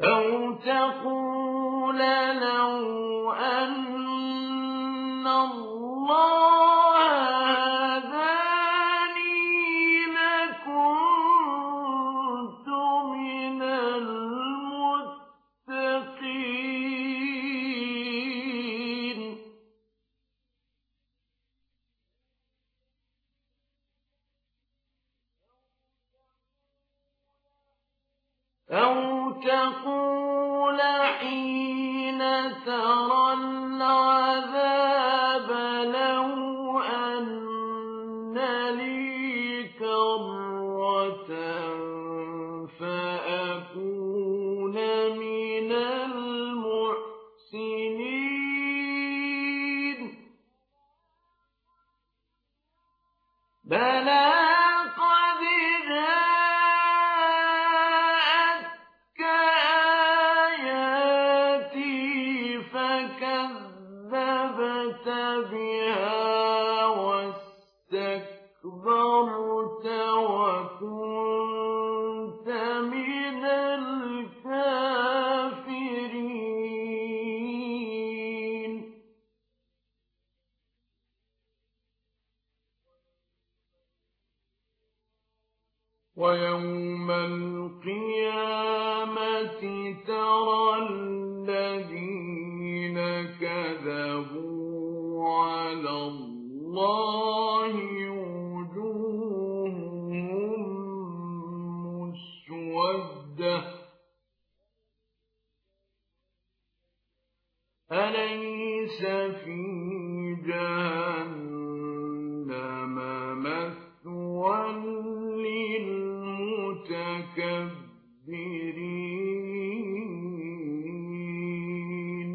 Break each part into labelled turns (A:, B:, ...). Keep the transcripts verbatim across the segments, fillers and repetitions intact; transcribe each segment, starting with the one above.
A: أَوْ تَقُولَ لَوْ أَنَّ اللَّهَ هَدَانِي لَكُنتُ مِنَ الْمُتَّقِينَ. أَوْ تَقُولَ حِينَ تَرَى الْعَذَابَ لَوْ أَنَّ لِي كَرَّةً فَأَكُونَ مِنَ الْمُحْسِنِينَ. بَلَىٰ قَدْ جَاءَتْكَ آيَاتِي فَكَذَّبْتَ بِهَا وَاسْتَكْبَرْتَ وَكُنتَ مِنَ الْكَافِرِينَ. وَيَوْمَ الْقِيَامَةِ تَرَى الَّذِينَ كَذَبُوا عَلَى اللَّهِ وُجُوهُهُم مُّسْوَدَّةٌ أَلَيْسَ فِي جَهَنَّمَ مَثْوًى لِّلْمُتَكَبِّرِينَ.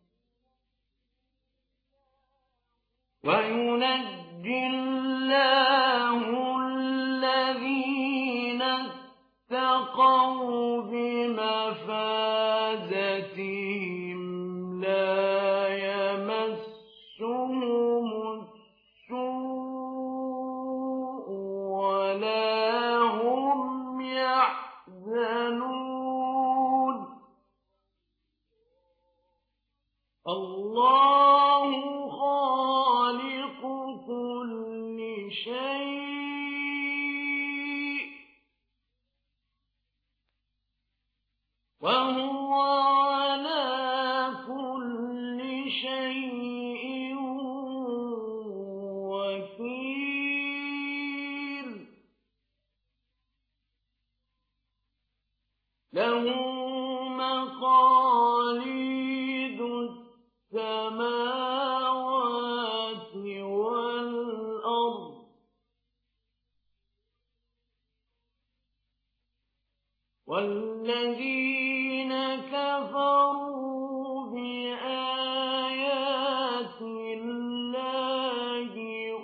A: وَيُنَجِّي اللَّهُ الَّذِينَ اتَّقَوْا بِمَفَازَتِهِمْ لَا يَمَسُّهُمُ السُّوءُ وَلَا هُمْ يَحْزَنُونَ. اللَّهُ خَالِقُ كُلِّ شَيْءٍ وَهُوَ عَلَىٰ كُلِّ شَيْءٍ وَكِيلٌ. لَّهُ مَقَالِيدُ السَّمَاوَاتِ وَالْأَرْضِ. وَالَّذِينَ كَفَرُوا بِآيَاتِ اللَّهِ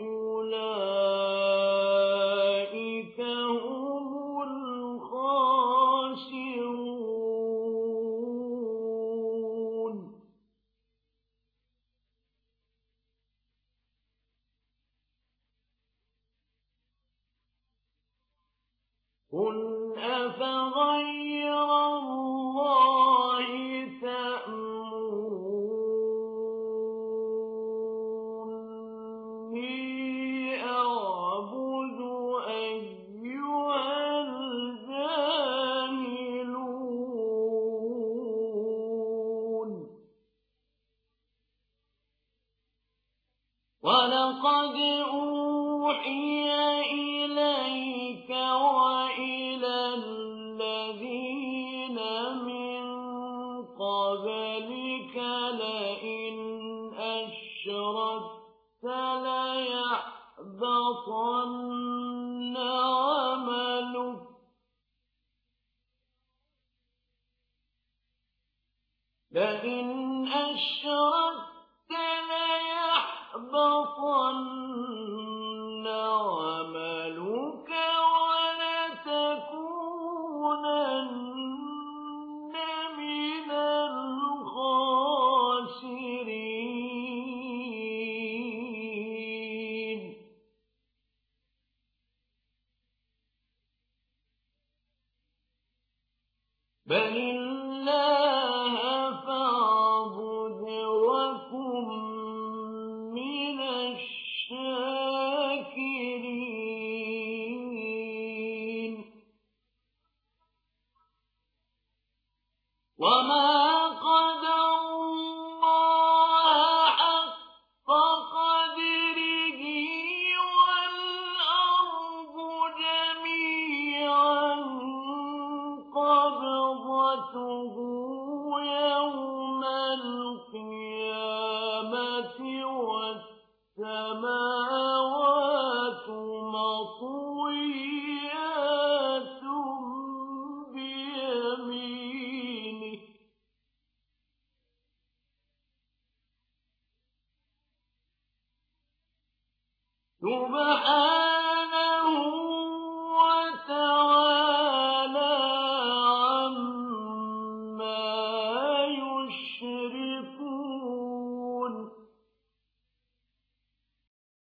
A: أُولَٰئِكَ هُمُ الْخَاسِرُونَ. قُلْ أَفَغَيْرَ اللَّهِ تَأْمُرُونِّي أَعْبُدُ أَيُّهَا الْجَاهِلُونَ. وَلَقَدْ أُوحِيَ إِلَيْكَ وَإِلَى الَّذِينَ مِن قَبْلِكَ لَئِنْ أَشْرَكْتَ لَيَحْبَطَنَّ عَمَلُكَ لَئِنْ أَشْرَكْتَ لَيَحْبَطَنَّ عَمَلُكَ وَلَتَكُونَنَّ مِنَ الْخَاسِرِينَ. بَلِ اللَّهُ سبحان